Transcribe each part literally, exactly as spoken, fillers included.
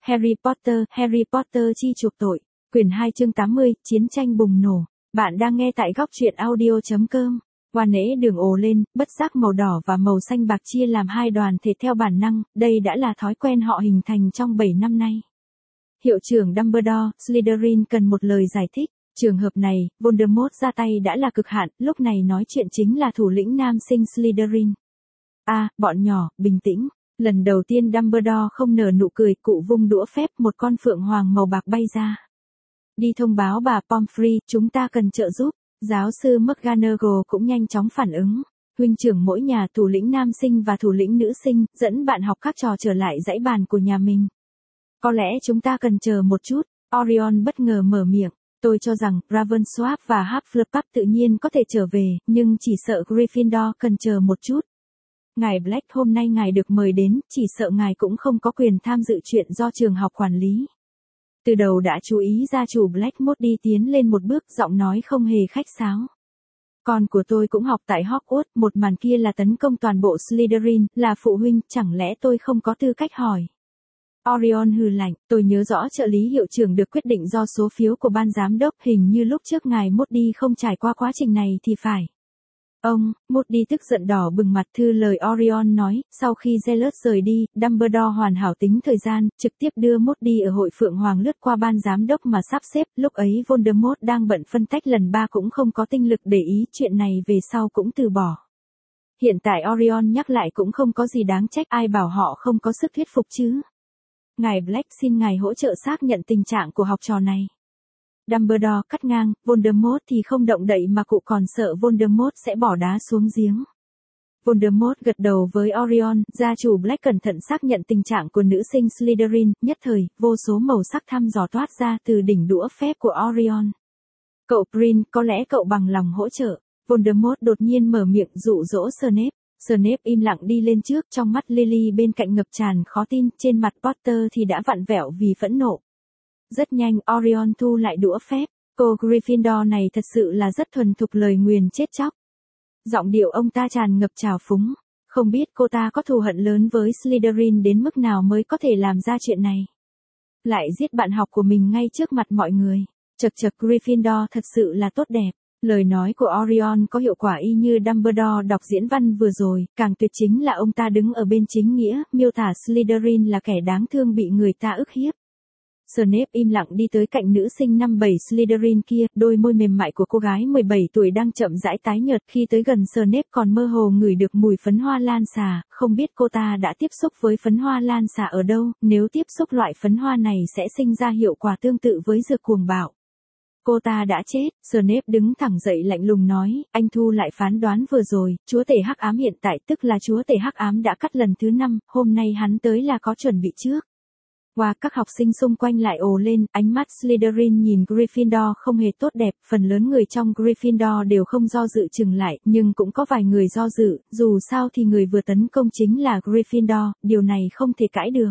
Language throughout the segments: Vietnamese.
Harry Potter, Harry Potter chi chuộc tội. Quyển hai chương tám mươi, chiến tranh bùng nổ. Bạn đang nghe tại góc truyện audio chấm com. Hoa nễ đường ồ lên, bất giác màu đỏ và màu xanh bạc chia làm hai đoàn thể theo bản năng, đây đã là thói quen họ hình thành trong bảy năm nay. Hiệu trưởng Dumbledore, Slytherin cần một lời giải thích. Trường hợp này, Voldemort ra tay đã là cực hạn, lúc này nói chuyện chính là thủ lĩnh nam sinh Slytherin. À, bọn nhỏ, bình tĩnh. Lần đầu tiên Dumbledore không nở nụ cười, cụ vung đũa phép, một con phượng hoàng màu bạc bay ra. Đi thông báo bà Pomfrey, chúng ta cần trợ giúp. Giáo sư McGonagall cũng nhanh chóng phản ứng. Huynh trưởng mỗi nhà, thủ lĩnh nam sinh và thủ lĩnh nữ sinh, dẫn bạn học các trò trở lại dãy bàn của nhà mình. Có lẽ chúng ta cần chờ một chút. Orion bất ngờ mở miệng. Tôi cho rằng Ravensworth và Hufflepuff tự nhiên có thể trở về, nhưng chỉ sợ Gryffindor cần chờ một chút. Ngài Black, hôm nay ngài được mời đến, chỉ sợ ngài cũng không có quyền tham dự chuyện do trường học quản lý. Từ đầu đã chú ý gia chủ Black Moody tiến lên một bước, giọng nói không hề khách sáo. Con của tôi cũng học tại Hogwarts, một màn kia là tấn công toàn bộ Slytherin, là phụ huynh, chẳng lẽ tôi không có tư cách hỏi. Orion hừ lạnh, tôi nhớ rõ trợ lý hiệu trưởng được quyết định do số phiếu của ban giám đốc, hình như lúc trước ngài Moody không trải qua quá trình này thì phải. Ông, Moody tức giận đỏ bừng mặt, thư lời Orion nói, sau khi Zealous rời đi, Dumbledore hoàn hảo tính thời gian, trực tiếp đưa Moody ở hội Phượng Hoàng lướt qua ban giám đốc mà sắp xếp, lúc ấy Voldemort đang bận phân tách lần ba cũng không có tinh lực để ý, chuyện này về sau cũng từ bỏ. Hiện tại Orion nhắc lại cũng không có gì đáng trách, ai bảo họ không có sức thuyết phục chứ. Ngài Black, xin ngài hỗ trợ xác nhận tình trạng của học trò này. Dumbledore cắt ngang, Voldemort thì không động đậy mà cụ còn sợ Voldemort sẽ bỏ đá xuống giếng. Voldemort gật đầu với Orion, gia chủ Black cẩn thận xác nhận tình trạng của nữ sinh Slytherin, nhất thời, vô số màu sắc thăm dò toát ra từ đỉnh đũa phép của Orion. Cậu Prin, có lẽ cậu bằng lòng hỗ trợ. Voldemort đột nhiên mở miệng dụ dỗ Snape. Snape im lặng đi lên trước, trong mắt Lily bên cạnh ngập tràn khó tin, trên mặt Potter thì đã vặn vẹo vì phẫn nộ. Rất nhanh Orion thu lại đũa phép, cô Gryffindor này thật sự là rất thuần thục lời nguyền chết chóc. Giọng điệu ông ta tràn ngập trào phúng, không biết cô ta có thù hận lớn với Slytherin đến mức nào mới có thể làm ra chuyện này. Lại giết bạn học của mình ngay trước mặt mọi người, chật chật Gryffindor thật sự là tốt đẹp. Lời nói của Orion có hiệu quả y như Dumbledore đọc diễn văn vừa rồi, càng tuyệt chính là ông ta đứng ở bên chính nghĩa, miêu tả Slytherin là kẻ đáng thương bị người ta ức hiếp. Snape im lặng đi tới cạnh nữ sinh năm bảy Slytherin kia, đôi môi mềm mại của cô gái mười bảy tuổi đang chậm rãi tái nhợt, khi tới gần Snape còn mơ hồ ngửi được mùi phấn hoa lan xà, không biết cô ta đã tiếp xúc với phấn hoa lan xà ở đâu, nếu tiếp xúc loại phấn hoa này sẽ sinh ra hiệu quả tương tự với dược cuồng bạo. Cô ta đã chết, Snape đứng thẳng dậy lạnh lùng nói, anh thu lại phán đoán vừa rồi, chúa tể hắc ám hiện tại tức là chúa tể hắc ám đã cắt lần thứ năm, hôm nay hắn tới là có chuẩn bị trước. Qua các học sinh xung quanh lại ồ lên, ánh mắt Slytherin nhìn Gryffindor không hề tốt đẹp, phần lớn người trong Gryffindor đều không do dự chừng lại, nhưng cũng có vài người do dự, dù sao thì người vừa tấn công chính là Gryffindor, điều này không thể cãi được.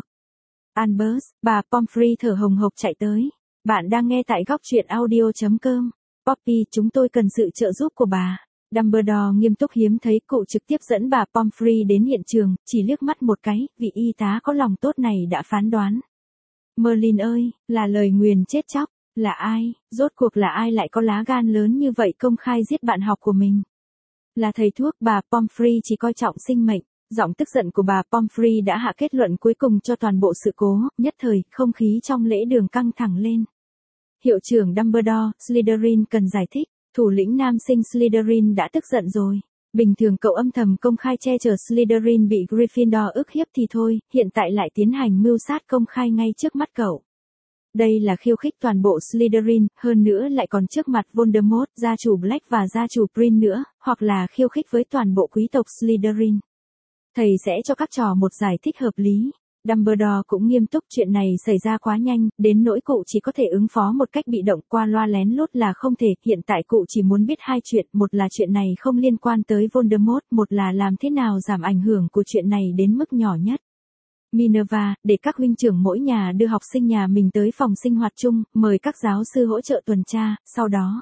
Albus, bà Pomfrey thở hồng hộc chạy tới. Bạn đang nghe tại góc truyện audio chấm com. Poppy, chúng tôi cần sự trợ giúp của bà. Dumbledore nghiêm túc hiếm thấy, cụ trực tiếp dẫn bà Pomfrey đến hiện trường, chỉ liếc mắt một cái, vị y tá có lòng tốt này đã phán đoán. Merlin ơi, là lời nguyền chết chóc, là ai, rốt cuộc là ai lại có lá gan lớn như vậy công khai giết bạn học của mình? Là thầy thuốc, bà Pomfrey chỉ coi trọng sinh mệnh. Giọng tức giận của bà Pomfrey đã hạ kết luận cuối cùng cho toàn bộ sự cố, nhất thời, không khí trong lễ đường căng thẳng lên. Hiệu trưởng Dumbledore, Slytherin cần giải thích, thủ lĩnh nam sinh Slytherin đã tức giận rồi. Bình thường cậu âm thầm công khai che chở Slytherin bị Gryffindor ức hiếp thì thôi, hiện tại lại tiến hành mưu sát công khai ngay trước mắt cậu. Đây là khiêu khích toàn bộ Slytherin, hơn nữa lại còn trước mặt Voldemort, gia chủ Black và gia chủ Prin nữa, hoặc là khiêu khích với toàn bộ quý tộc Slytherin. Thầy sẽ cho các trò một giải thích hợp lý. Dumbledore cũng nghiêm túc, chuyện này xảy ra quá nhanh, đến nỗi cụ chỉ có thể ứng phó một cách bị động, qua loa lén lút là không thể, hiện tại cụ chỉ muốn biết hai chuyện, một là chuyện này không liên quan tới Voldemort, một là làm thế nào giảm ảnh hưởng của chuyện này đến mức nhỏ nhất. Minerva, để các huynh trưởng mỗi nhà đưa học sinh nhà mình tới phòng sinh hoạt chung, mời các giáo sư hỗ trợ tuần tra, sau đó.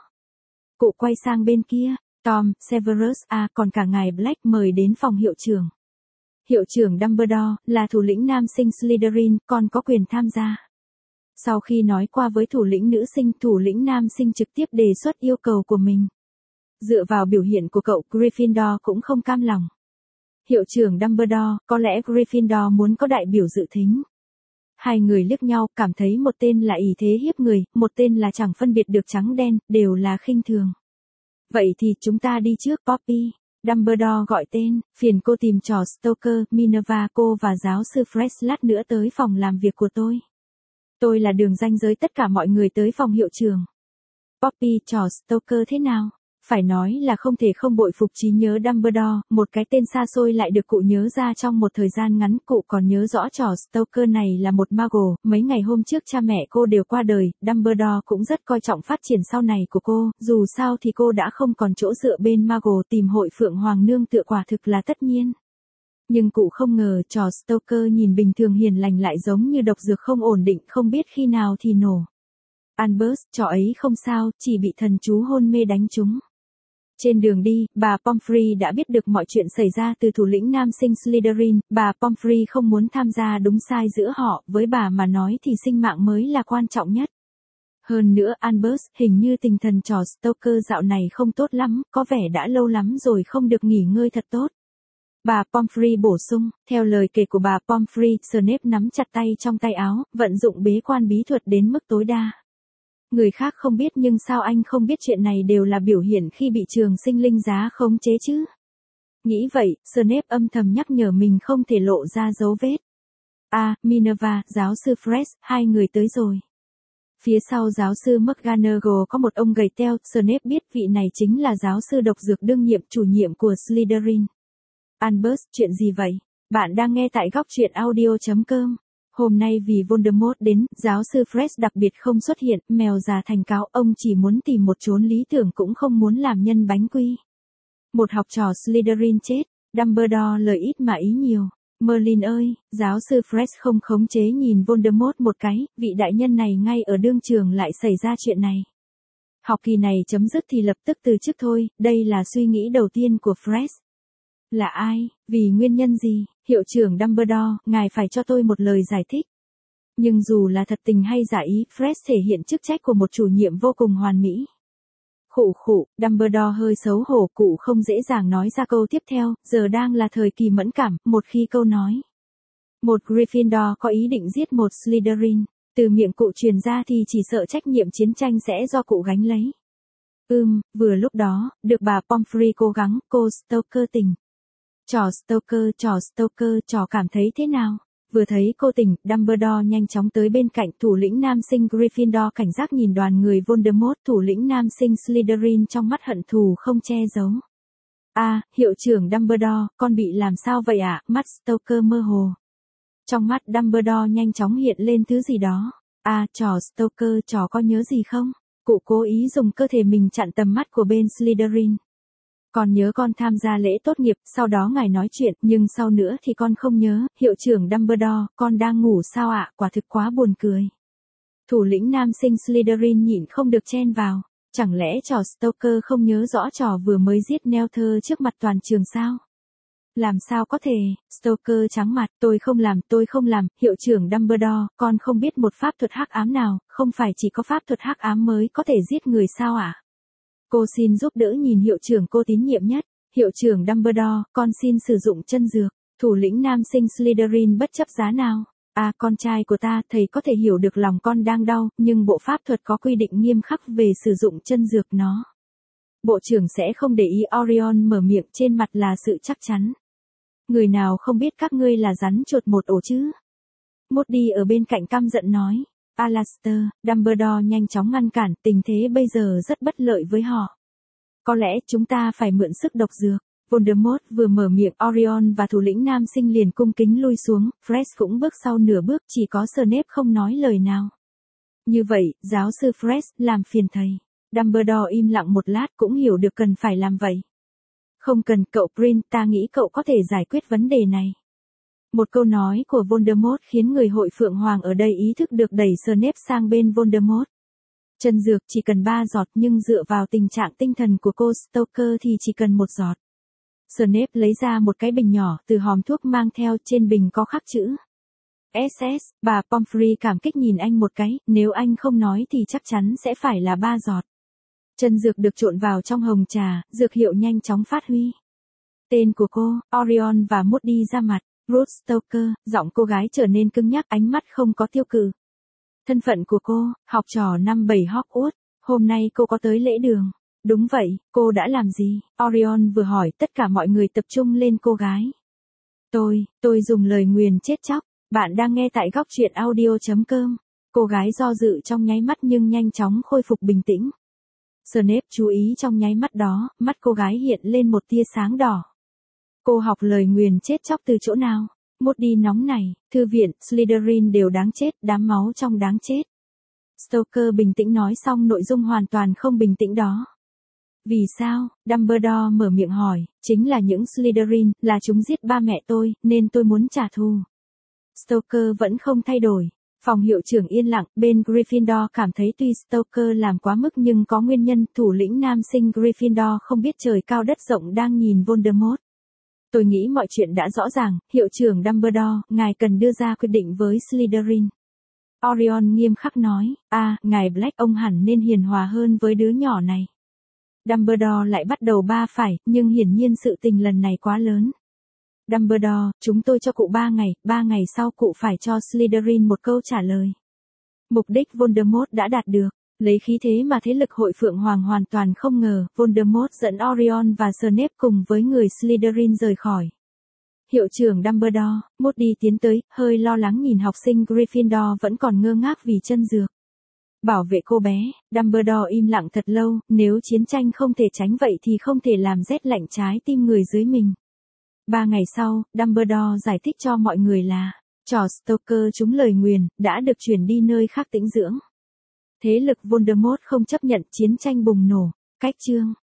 Cụ quay sang bên kia, Tom, Severus, à còn cả ngài Black mời đến phòng hiệu trưởng. Hiệu trưởng Dumbledore, là thủ lĩnh nam sinh Slytherin, con có quyền tham gia. Sau khi nói qua với thủ lĩnh nữ sinh, thủ lĩnh nam sinh trực tiếp đề xuất yêu cầu của mình. Dựa vào biểu hiện của cậu, Gryffindor cũng không cam lòng. Hiệu trưởng Dumbledore, có lẽ Gryffindor muốn có đại biểu dự thính. Hai người liếc nhau, cảm thấy một tên là ỷ thế hiếp người, một tên là chẳng phân biệt được trắng đen, đều là khinh thường. Vậy thì chúng ta đi trước, Poppy. Dumbledore gọi tên, phiền cô tìm trò Stoker, Minerva, cô và giáo sư Fred lát nữa tới phòng làm việc của tôi. Tôi là đường ranh giới tất cả mọi người tới phòng hiệu trưởng. Poppy, trò Stoker thế nào? Phải nói là không thể không bội phục trí nhớ Dumbledore, một cái tên xa xôi lại được cụ nhớ ra trong một thời gian ngắn. Cụ còn nhớ rõ trò Stoker này là một Muggle, mấy ngày hôm trước cha mẹ cô đều qua đời, Dumbledore cũng rất coi trọng phát triển sau này của cô, dù sao thì cô đã không còn chỗ dựa bên Muggle, tìm hội Phượng Hoàng nương tựa quả thực là tất nhiên. Nhưng cụ không ngờ trò Stoker nhìn bình thường hiền lành lại giống như độc dược không ổn định, không biết khi nào thì nổ. Albus, trò ấy không sao, chỉ bị thần chú hôn mê đánh trúng. Trên đường đi, bà Pomfrey đã biết được mọi chuyện xảy ra từ thủ lĩnh nam sinh Slytherin. Bà Pomfrey không muốn tham gia đúng sai giữa họ, với bà mà nói thì sinh mạng mới là quan trọng nhất. Hơn nữa Albus, hình như tinh thần trò Stoker dạo này không tốt lắm, có vẻ đã lâu lắm rồi không được nghỉ ngơi thật tốt. Bà Pomfrey bổ sung, theo lời kể của bà Pomfrey, Snape nắm chặt tay trong tay áo, vận dụng bế quan bí thuật đến mức tối đa. Người khác không biết nhưng sao anh không biết chuyện này đều là biểu hiện khi bị trường sinh linh giá khống chế chứ? Nghĩ vậy, Snape âm thầm nhắc nhở mình không thể lộ ra dấu vết. À, Minerva, giáo sư Fred, hai người tới rồi. Phía sau giáo sư McGonagall có một ông gầy teo, Snape biết vị này chính là giáo sư độc dược đương nhiệm chủ nhiệm của Slytherin. Albus, chuyện gì vậy? Bạn đang nghe tại góc truyện audio chấm com. Hôm nay vì Voldemort đến, giáo sư Fred đặc biệt không xuất hiện, mèo già thành cáo, ông chỉ muốn tìm một chốn lý tưởng cũng không muốn làm nhân bánh quy. Một học trò Slytherin chết, Dumbledore lời ít mà ý nhiều. Merlin ơi, giáo sư Fred không khống chế nhìn Voldemort một cái, vị đại nhân này ngay ở đương trường lại xảy ra chuyện này. Học kỳ này chấm dứt thì lập tức từ chức thôi, đây là suy nghĩ đầu tiên của Fred. Là ai? Vì nguyên nhân gì? Hiệu trưởng Dumbledore, ngài phải cho tôi một lời giải thích. Nhưng dù là thật tình hay giả ý, Fred thể hiện chức trách của một chủ nhiệm vô cùng hoàn mỹ. Khụ khụ, Dumbledore hơi xấu hổ, cụ không dễ dàng nói ra câu tiếp theo, giờ đang là thời kỳ mẫn cảm, một khi câu nói. Một Gryffindor có ý định giết một Slytherin, từ miệng cụ truyền ra thì chỉ sợ trách nhiệm chiến tranh sẽ do cụ gánh lấy. Ừm, vừa lúc đó, được bà Pomfrey cố gắng, cô Stoker tỉnh. Trò Stoker, trò Stoker, trò cảm thấy thế nào? Vừa thấy cô tỉnh, Dumbledore nhanh chóng tới bên cạnh thủ lĩnh nam sinh Gryffindor cảnh giác nhìn đoàn người Voldemort, thủ lĩnh nam sinh Slytherin trong mắt hận thù không che giấu. À, hiệu trưởng Dumbledore, con bị làm sao vậy ạ? À? Mắt Stoker mơ hồ. Trong mắt Dumbledore nhanh chóng hiện lên thứ gì đó. À, trò Stoker, trò có nhớ gì không? Cụ cố ý dùng cơ thể mình chặn tầm mắt của bên Slytherin. Con nhớ con tham gia lễ tốt nghiệp, sau đó ngài nói chuyện, nhưng sau nữa thì con không nhớ. Hiệu trưởng Dumbledore, con đang ngủ sao ạ? À? Quả thực quá buồn cười. Thủ lĩnh nam sinh Slytherin nhịn không được chen vào. Chẳng lẽ trò Stoker không nhớ rõ trò vừa mới giết Neville trước mặt toàn trường sao? Làm sao có thể? Stoker trắng mặt, tôi không làm, tôi không làm. Hiệu trưởng Dumbledore, con không biết một pháp thuật hắc ám nào, không phải chỉ có pháp thuật hắc ám mới có thể giết người sao ạ? À? Cô xin giúp đỡ nhìn hiệu trưởng cô tín nhiệm nhất. Hiệu trưởng Dumbledore, con xin sử dụng chân dược. Thủ lĩnh nam sinh Slytherin bất chấp giá nào. À, con trai của ta, thầy có thể hiểu được lòng con đang đau, nhưng bộ pháp thuật có quy định nghiêm khắc về sử dụng chân dược nó. Bộ trưởng sẽ không để ý. Orion mở miệng, trên mặt là sự chắc chắn. Người nào không biết các ngươi là rắn chuột một ổ chứ? Moody ở bên cạnh căm giận nói. Alastor, Dumbledore nhanh chóng ngăn cản, tình thế bây giờ rất bất lợi với họ. Có lẽ chúng ta phải mượn sức độc dược. Voldemort vừa mở miệng, Orion và thủ lĩnh nam sinh liền cung kính lui xuống, Fred cũng bước sau nửa bước, chỉ có Snape không nói lời nào. Như vậy, giáo sư Fred, làm phiền thầy. Dumbledore im lặng một lát cũng hiểu được cần phải làm vậy. Không cần, cậu Prince, ta nghĩ cậu có thể giải quyết vấn đề này. Một câu nói của Voldemort khiến người hội Phượng Hoàng ở đây ý thức được đẩy Snape sang bên Voldemort. Chân dược chỉ cần ba giọt nhưng dựa vào tình trạng tinh thần của cô Stoker thì chỉ cần một giọt. Snape lấy ra một cái bình nhỏ từ hòm thuốc mang theo, trên bình có khắc chữ ét ét, bà Pomfrey cảm kích nhìn anh một cái, nếu anh không nói thì chắc chắn sẽ phải là ba giọt. Chân dược được trộn vào trong hồng trà, dược hiệu nhanh chóng phát huy. Tên của cô, Orion và Moody ra mặt, Ruth Stoker, giọng cô gái trở nên cứng nhắc, ánh mắt không có tiêu cự. Thân phận của cô, học trò năm bảy Hogwarts, hôm nay cô có tới lễ đường. Đúng vậy, cô đã làm gì? Orion vừa hỏi, tất cả mọi người tập trung lên cô gái. Tôi, tôi dùng lời nguyền chết chóc. Bạn đang nghe tại góc truyện audio chấm com. Cô gái do dự trong nháy mắt nhưng nhanh chóng khôi phục bình tĩnh. Snape chú ý trong nháy mắt đó, mắt cô gái hiện lên một tia sáng đỏ. Cô học lời nguyền chết chóc từ chỗ nào? Moody nóng này, thư viện, Slytherin đều đáng chết, đám máu trong đáng chết. Stoker bình tĩnh nói xong nội dung hoàn toàn không bình tĩnh đó. Vì sao? Dumbledore mở miệng hỏi, chính là những Slytherin, là chúng giết ba mẹ tôi, nên tôi muốn trả thù. Stoker vẫn không thay đổi. Phòng hiệu trưởng yên lặng, bên Gryffindor cảm thấy tuy Stoker làm quá mức nhưng có nguyên nhân, thủ lĩnh nam sinh Gryffindor không biết trời cao đất rộng đang nhìn Voldemort. Tôi nghĩ mọi chuyện đã rõ ràng, hiệu trưởng Dumbledore, ngài cần đưa ra quyết định với Slytherin. Orion nghiêm khắc nói, à, ngài Black, ông hẳn nên hiền hòa hơn với đứa nhỏ này. Dumbledore lại bắt đầu ba phải, nhưng hiển nhiên sự tình lần này quá lớn. Dumbledore, chúng tôi cho cụ ba ngày, ba ngày sau cụ phải cho Slytherin một câu trả lời. Mục đích Voldemort đã đạt được, lấy khí thế mà thế lực hội Phượng Hoàng hoàn toàn không ngờ, Voldemort dẫn Orion và Snape cùng với người Slytherin rời khỏi. Hiệu trưởng Dumbledore, Moody tiến tới, hơi lo lắng nhìn học sinh Gryffindor vẫn còn ngơ ngác vì chân dược. Bảo vệ cô bé, Dumbledore im lặng thật lâu, nếu chiến tranh không thể tránh vậy thì không thể làm rét lạnh trái tim người dưới mình. Ba ngày sau, Dumbledore giải thích cho mọi người là, trò Stoker trúng lời nguyền, đã được chuyển đi nơi khác tĩnh dưỡng. Thế lực Voldemort không chấp nhận, chiến tranh bùng nổ. Cách chương